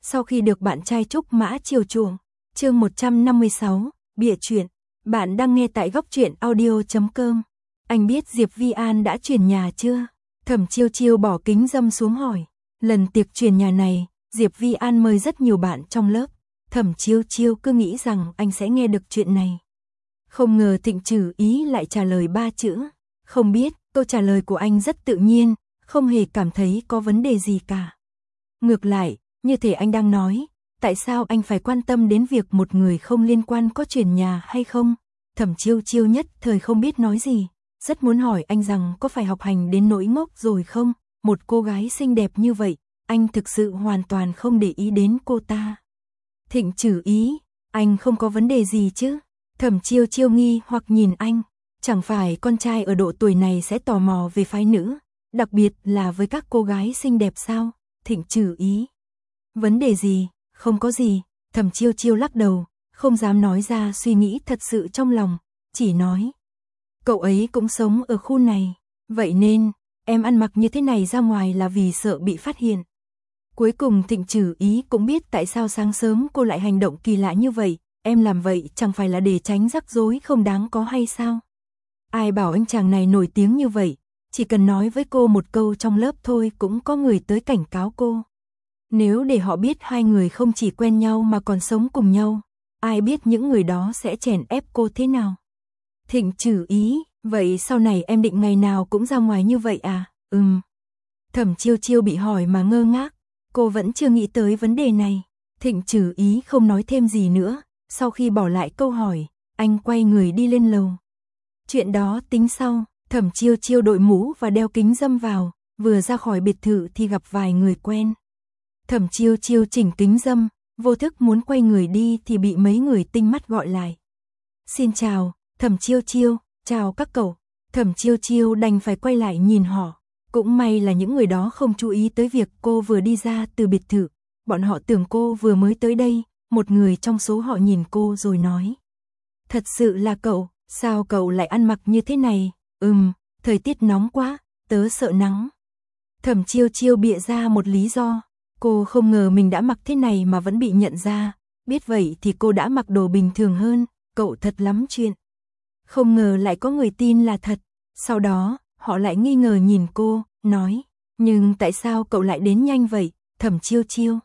Sau khi được bạn trai Trúc Mã chiều chuộng. Chương 156, bịa chuyện. Bạn đang nghe tại góc truyện audio.com. Anh biết Diệp Vi An đã chuyển nhà chưa? Thẩm Chiêu Chiêu bỏ kính râm xuống hỏi. Lần tiệc chuyển nhà này, Diệp Vi An mời rất nhiều bạn trong lớp. Thẩm Chiêu Chiêu cứ nghĩ rằng anh sẽ nghe được chuyện này. Không ngờ Thịnh Trử Ý lại trả lời 3 chữ. Không biết. Câu trả lời của anh rất tự nhiên, không hề cảm thấy có vấn đề gì cả. Ngược lại, như thể anh đang nói, tại sao anh phải quan tâm đến việc một người không liên quan có chuyển nhà hay không? Thẩm Chiêu Chiêu nhất thời không biết nói gì, rất muốn hỏi anh rằng có phải học hành đến nỗi ngốc rồi không? Một cô gái xinh đẹp như vậy, anh thực sự hoàn toàn không để ý đến cô ta. Thịnh Trử Ý, anh không có vấn đề gì chứ? Thẩm Chiêu Chiêu nghi hoặc nhìn anh. Chẳng phải con trai ở độ tuổi này sẽ tò mò về phái nữ, đặc biệt là với các cô gái xinh đẹp sao? Thịnh Trử Ý. Vấn đề gì? Không có gì. Thẩm Chiêu Chiêu lắc đầu, không dám nói ra suy nghĩ thật sự trong lòng, chỉ nói. Cậu ấy cũng sống ở khu này, vậy nên, em ăn mặc như thế này ra ngoài là vì sợ bị phát hiện. Cuối cùng Thịnh Trử Ý cũng biết tại sao sáng sớm cô lại hành động kỳ lạ như vậy, em làm vậy chẳng phải là để tránh rắc rối không đáng có hay sao? Ai bảo anh chàng này nổi tiếng như vậy, chỉ cần nói với cô một câu trong lớp thôi cũng có người tới cảnh cáo cô. Nếu để họ biết hai người không chỉ quen nhau mà còn sống cùng nhau, ai biết những người đó sẽ chèn ép cô thế nào. Thịnh Trử Ý, vậy sau này em định ngày nào cũng ra ngoài như vậy à? Thẩm Chiêu Chiêu bị hỏi mà ngơ ngác, cô vẫn chưa nghĩ tới vấn đề này. Thịnh Trử Ý không nói thêm gì nữa, sau khi bỏ lại câu hỏi, anh quay người đi lên lầu. Chuyện đó tính sau. Thẩm Chiêu Chiêu đội mũ và đeo kính râm vào, vừa ra khỏi biệt thự thì gặp vài người quen. Thẩm Chiêu Chiêu chỉnh kính râm, vô thức muốn quay người đi thì bị mấy người tinh mắt gọi lại. Xin chào, Thẩm Chiêu Chiêu, chào các cậu. Thẩm Chiêu Chiêu đành phải quay lại nhìn họ. Cũng may là những người đó không chú ý tới việc cô vừa đi ra từ biệt thự. Bọn họ tưởng cô vừa mới tới đây, một người trong số họ nhìn cô rồi nói. Thật sự là cậu, sao cậu lại ăn mặc như thế này? Thời tiết nóng quá, tớ sợ nắng. Thẩm Chiêu Chiêu bịa ra một lý do, cô không ngờ mình đã mặc thế này mà vẫn bị nhận ra, biết vậy thì cô đã mặc đồ bình thường hơn, cậu thật lắm chuyện. Không ngờ lại có người tin là thật, sau đó, họ lại nghi ngờ nhìn cô, nói, nhưng tại sao cậu lại đến nhanh vậy, Thẩm Chiêu Chiêu?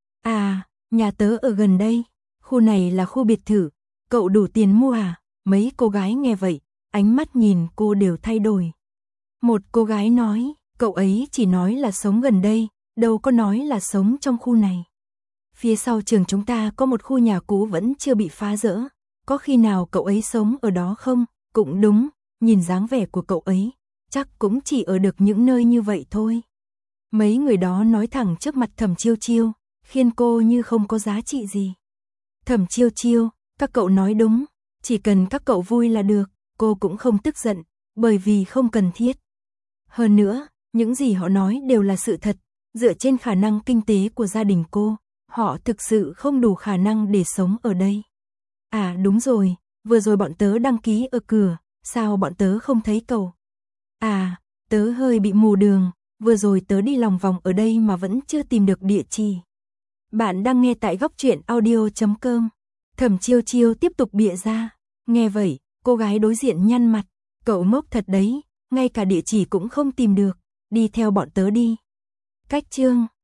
À, nhà tớ ở gần đây, khu này là khu biệt thự, cậu đủ tiền mua à? Mấy cô gái nghe vậy, ánh mắt nhìn cô đều thay đổi. Một cô gái nói, cậu ấy chỉ nói là sống gần đây, đâu có nói là sống trong khu này. Phía sau trường chúng ta có một khu nhà cũ vẫn chưa bị phá rỡ, có khi nào cậu ấy sống ở đó không? Cũng đúng, nhìn dáng vẻ của cậu ấy, chắc cũng chỉ ở được những nơi như vậy thôi. Mấy người đó nói thẳng trước mặt Thẩm Chiêu Chiêu, khiến cô như không có giá trị gì. Thẩm Chiêu Chiêu, các cậu nói đúng, chỉ cần các cậu vui là được, cô cũng không tức giận, bởi vì không cần thiết. Hơn nữa, những gì họ nói đều là sự thật, dựa trên khả năng kinh tế của gia đình cô, họ thực sự không đủ khả năng để sống ở đây. À đúng rồi, vừa rồi bọn tớ đăng ký ở cửa, sao bọn tớ không thấy cậu? À, tớ hơi bị mù đường, vừa rồi tớ đi lòng vòng ở đây mà vẫn chưa tìm được địa chỉ. Bạn đang nghe tại góc truyện audio.com. Thẩm Chiêu Chiêu tiếp tục bịa ra. Nghe vậy, cô gái đối diện nhăn mặt. Cậu ngốc thật đấy, ngay cả địa chỉ cũng không tìm được. Đi theo bọn tớ đi. Cách chương